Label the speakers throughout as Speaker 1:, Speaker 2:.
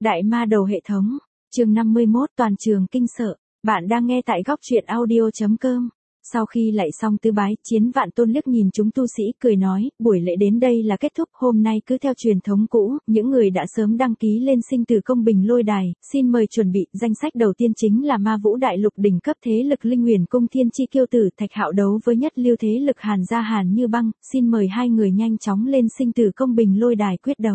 Speaker 1: Đại ma đầu hệ thống, chương 51 toàn trường kinh sợ, bạn đang nghe tại góc truyện audio.com. Sau khi lạy xong tứ bái, Chiến Vạn Tôn liếc nhìn chúng tu sĩ cười nói, buổi lễ đến đây là kết thúc, hôm nay cứ theo truyền thống cũ, những người đã sớm đăng ký lên sinh tử công bình lôi đài, xin mời chuẩn bị, danh sách đầu tiên chính là Ma Vũ Đại Lục đỉnh cấp thế lực Linh Huyền Cung Thiên Chi Kiêu Tử Thạch Hạo đấu với nhất lưu thế lực Hàn gia Hàn Như Băng, xin mời hai người nhanh chóng lên sinh tử công bình lôi đài quyết đấu.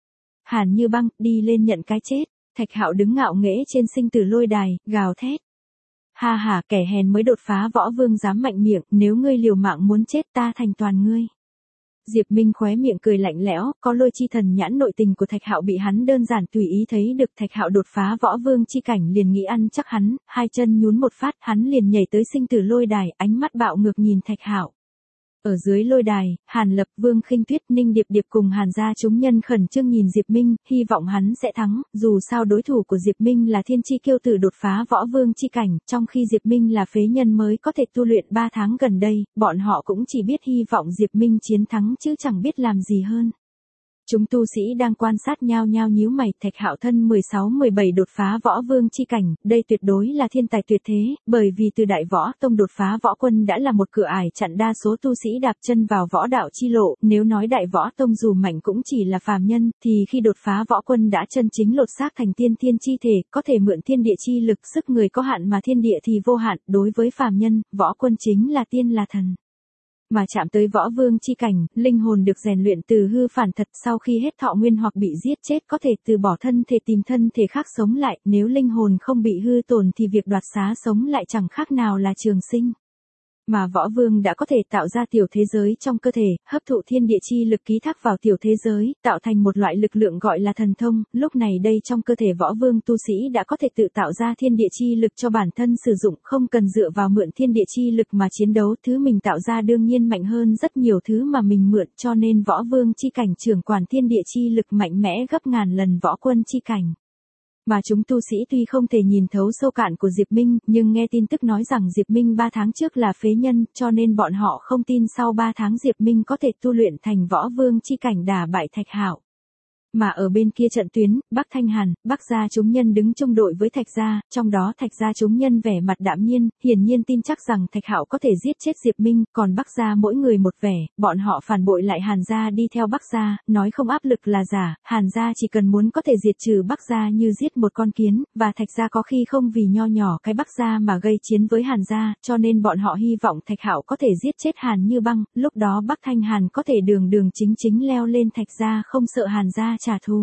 Speaker 1: Hàn Như Băng, đi lên nhận cái chết. Thạch Hạo đứng ngạo nghễ trên sinh tử lôi đài, gào thét. Ha ha, kẻ hèn mới đột phá võ vương dám mạnh miệng, nếu ngươi liều mạng muốn chết ta thành toàn ngươi. Diệp Minh khóe miệng cười lạnh lẽo, có lôi chi thần nhãn nội tình của Thạch Hạo bị hắn đơn giản tùy ý thấy được. Thạch Hạo đột phá võ vương chi cảnh liền nghĩ ăn chắc hắn, hai chân nhún một phát, hắn liền nhảy tới sinh tử lôi đài, ánh mắt bạo ngược nhìn Thạch Hạo. Ở dưới lôi đài, Hàn Lập, Vương Khinh Tuyết, Ninh Điệp Điệp cùng Hàn gia chúng nhân khẩn trương nhìn Diệp Minh, hy vọng hắn sẽ thắng, dù sao đối thủ của Diệp Minh là Thiên Chi Kiêu Tử đột phá võ vương chi cảnh, trong khi Diệp Minh là phế nhân mới có thể tu luyện 3 tháng gần đây, bọn họ cũng chỉ biết hy vọng Diệp Minh chiến thắng chứ chẳng biết làm gì hơn. Chúng tu sĩ đang quan sát nhao nhao nhíu mày, Thạch Hạo thân 16-17 đột phá võ vương chi cảnh, đây tuyệt đối là thiên tài tuyệt thế, bởi vì từ Đại Võ Tông đột phá võ quân đã là một cửa ải chặn đa số tu sĩ đạp chân vào võ đạo chi lộ, nếu nói Đại Võ Tông dù mạnh cũng chỉ là phàm nhân, thì khi đột phá võ quân đã chân chính lột xác thành tiên thiên chi thể, có thể mượn thiên địa chi lực, sức người có hạn mà thiên địa thì vô hạn, đối với phàm nhân, võ quân chính là tiên là thần. Mà chạm tới võ vương chi cảnh, linh hồn được rèn luyện từ hư phản thật, sau khi hết thọ nguyên hoặc bị giết chết có thể từ bỏ thân thể tìm thân thể khác sống lại, nếu linh hồn không bị hư tổn thì việc đoạt xá sống lại chẳng khác nào là trường sinh. Mà võ vương đã có thể tạo ra tiểu thế giới trong cơ thể, hấp thụ thiên địa chi lực ký thác vào tiểu thế giới, tạo thành một loại lực lượng gọi là thần thông, lúc này đây trong cơ thể võ vương tu sĩ đã có thể tự tạo ra thiên địa chi lực cho bản thân sử dụng, không cần dựa vào mượn thiên địa chi lực mà chiến đấu, thứ mình tạo ra đương nhiên mạnh hơn rất nhiều thứ mà mình mượn, cho nên võ vương chi cảnh trưởng quản thiên địa chi lực mạnh mẽ gấp ngàn lần võ quân chi cảnh. Mà chúng tu sĩ tuy không thể nhìn thấu sâu cạn của Diệp Minh, nhưng nghe tin tức nói rằng Diệp Minh 3 tháng trước là phế nhân, cho nên bọn họ không tin sau 3 tháng Diệp Minh có thể tu luyện thành võ vương chi cảnh đả bại Thạch Hạo. Mà ở bên kia trận tuyến, Bắc Thanh Hàn, Bắc gia chúng nhân đứng chung đội với Thạch gia, trong đó Thạch gia chúng nhân vẻ mặt đạm nhiên, hiển nhiên tin chắc rằng Thạch Hạo có thể giết chết Diệp Minh, còn Bắc gia mỗi người một vẻ, bọn họ phản bội lại Hàn gia đi theo Bắc gia, nói không áp lực là giả, Hàn gia chỉ cần muốn có thể diệt trừ Bắc gia như giết một con kiến, và Thạch gia có khi không vì nho nhỏ cái Bắc gia mà gây chiến với Hàn gia, cho nên bọn họ hy vọng Thạch Hạo có thể giết chết Hàn Như Băng, lúc đó Bắc Thanh Hàn có thể đường đường chính chính leo lên Thạch gia không sợ Hàn gia trả thù.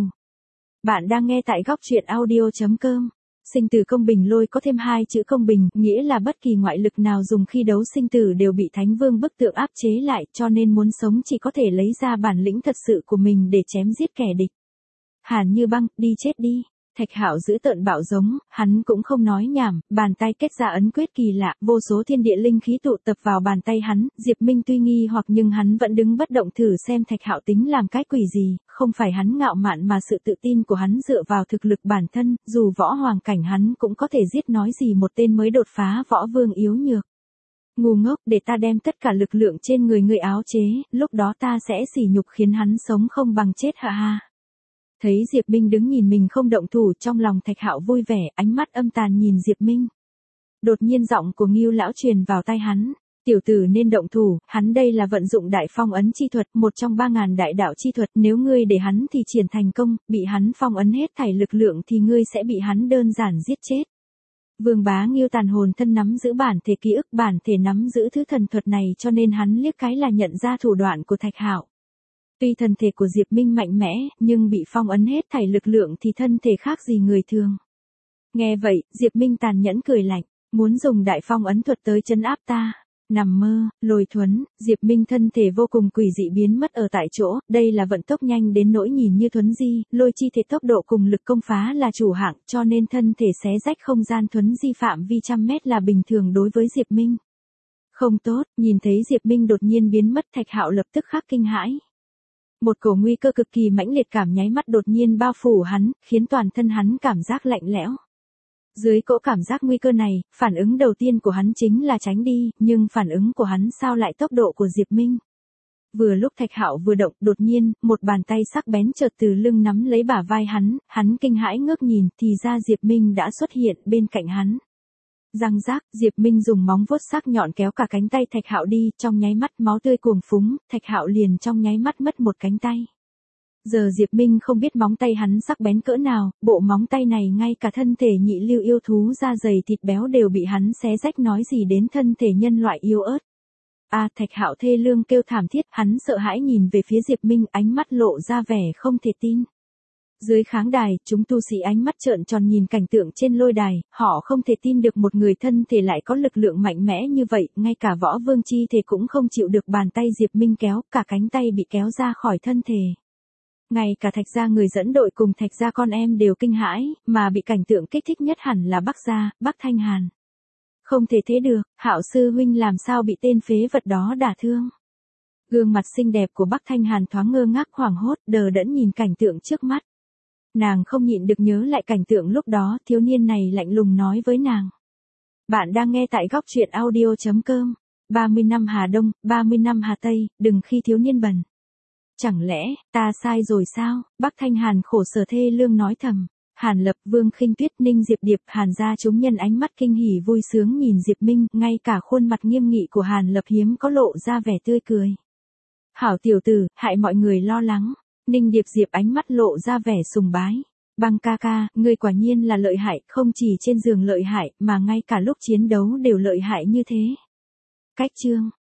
Speaker 1: Bạn đang nghe tại góc truyện audio.com. Sinh tử công bình lôi có thêm 2 chữ công bình, nghĩa là bất kỳ ngoại lực nào dùng khi đấu sinh tử đều bị Thánh Vương bức tượng áp chế lại, cho nên muốn sống chỉ có thể lấy ra bản lĩnh thật sự của mình để chém giết kẻ địch. Hàn Như Băng, đi chết đi. Thạch Hạo giữ tợn bạo giống, hắn cũng không nói nhảm, bàn tay kết ra ấn quyết kỳ lạ, vô số thiên địa linh khí tụ tập vào bàn tay hắn, Diệp Minh tuy nghi hoặc nhưng hắn vẫn đứng bất động thử xem Thạch Hạo tính làm cái quỷ gì, không phải hắn ngạo mạn mà sự tự tin của hắn dựa vào thực lực bản thân, dù võ hoàng cảnh hắn cũng có thể giết nói gì một tên mới đột phá võ vương yếu nhược. Ngu ngốc, để ta đem tất cả lực lượng trên người ngươi áo chế, lúc đó ta sẽ sỉ nhục khiến hắn sống không bằng chết ha ha. Thấy Diệp Minh đứng nhìn mình không động thủ, trong lòng Thạch Hạo vui vẻ, ánh mắt âm tàn nhìn Diệp Minh. Đột nhiên giọng của Ngưu lão truyền vào tai hắn, tiểu tử nên động thủ, hắn đây là vận dụng đại phong ấn chi thuật, một trong 3000 đại đạo chi thuật, nếu ngươi để hắn thì triển thành công, bị hắn phong ấn hết thảy lực lượng thì ngươi sẽ bị hắn đơn giản giết chết. Vương Bá Ngưu tàn hồn thân nắm giữ bản thể ký ức, bản thể nắm giữ thứ thần thuật này, cho nên hắn liếc cái là nhận ra thủ đoạn của Thạch Hạo. Tuy thân thể của Diệp Minh mạnh mẽ, nhưng bị phong ấn hết thảy lực lượng thì thân thể khác gì người thường. Nghe vậy, Diệp Minh tàn nhẫn cười lạnh, muốn dùng đại phong ấn thuật tới trấn áp ta. Nằm mơ, Lôi Thuấn, Diệp Minh thân thể vô cùng quỷ dị biến mất ở tại chỗ, đây là vận tốc nhanh đến nỗi nhìn như thuấn di, lôi chi thể tốc độ cùng lực công phá là chủ hạng, cho nên thân thể xé rách không gian thuấn di phạm vi trăm mét là bình thường đối với Diệp Minh. Không tốt, nhìn thấy Diệp Minh đột nhiên biến mất, Thạch Hạo lập tức khắc kinh hãi. Một cổ nguy cơ cực kỳ mãnh liệt cảm nháy mắt đột nhiên bao phủ hắn, khiến toàn thân hắn cảm giác lạnh lẽo. Dưới cỗ cảm giác nguy cơ này, phản ứng đầu tiên của hắn chính là tránh đi, nhưng phản ứng của hắn sao lại tốc độ của Diệp Minh. Vừa lúc Thạch Hạo vừa động, đột nhiên, một bàn tay sắc bén chợt từ lưng nắm lấy bả vai hắn kinh hãi ngước nhìn, thì ra Diệp Minh đã xuất hiện bên cạnh hắn. Răng rác, Diệp Minh dùng móng vuốt sắc nhọn kéo cả cánh tay Thạch Hạo đi, trong nháy mắt máu tươi cuồng phúng, Thạch Hạo liền trong nháy mắt mất một cánh tay. Giờ Diệp Minh không biết móng tay hắn sắc bén cỡ nào, bộ móng tay này ngay cả thân thể nhị lưu yêu thú da dày thịt béo đều bị hắn xé rách, nói gì đến thân thể nhân loại yếu ớt. Thạch Hạo thê lương kêu thảm thiết, hắn sợ hãi nhìn về phía Diệp Minh, ánh mắt lộ ra vẻ không thể tin. Dưới kháng đài, chúng tu sĩ ánh mắt trợn tròn nhìn cảnh tượng trên lôi đài, họ không thể tin được một người thân thể lại có lực lượng mạnh mẽ như vậy, ngay cả võ vương chi thể cũng không chịu được bàn tay Diệp Minh kéo, cả cánh tay bị kéo ra khỏi thân thể. Ngay cả Thạch gia người dẫn đội cùng Thạch gia con em đều kinh hãi, mà bị cảnh tượng kích thích nhất hẳn là Bắc gia, Bắc Thanh Hàn. Không thể thế được, Hạo sư huynh làm sao bị tên phế vật đó đả thương. Gương mặt xinh đẹp của Bắc Thanh Hàn thoáng ngơ ngác hoảng hốt, đờ đẫn nhìn cảnh tượng trước mắt. Nàng không nhịn được nhớ lại cảnh tượng lúc đó, thiếu niên này lạnh lùng nói với nàng. Bạn đang nghe tại góc truyện audio.com. 30 năm Hà Đông, 30 năm Hà Tây, đừng khi thiếu niên bần. Chẳng lẽ, ta sai rồi sao? Bắc Thanh Hàn khổ sở thê lương nói thầm. Hàn Lập, Vương Khinh Tuyết, Ninh Diệp Điệp, Hàn gia chúng nhân ánh mắt kinh hỉ vui sướng nhìn Diệp Minh, ngay cả khuôn mặt nghiêm nghị của Hàn Lập hiếm có lộ ra vẻ tươi cười. Hảo tiểu tử, hại mọi người lo lắng. Ninh Điệp Diệp ánh mắt lộ ra vẻ sùng bái. Băng ca ca, ngươi quả nhiên là lợi hại, không chỉ trên giường lợi hại, mà ngay cả lúc chiến đấu đều lợi hại như thế. Cách chương.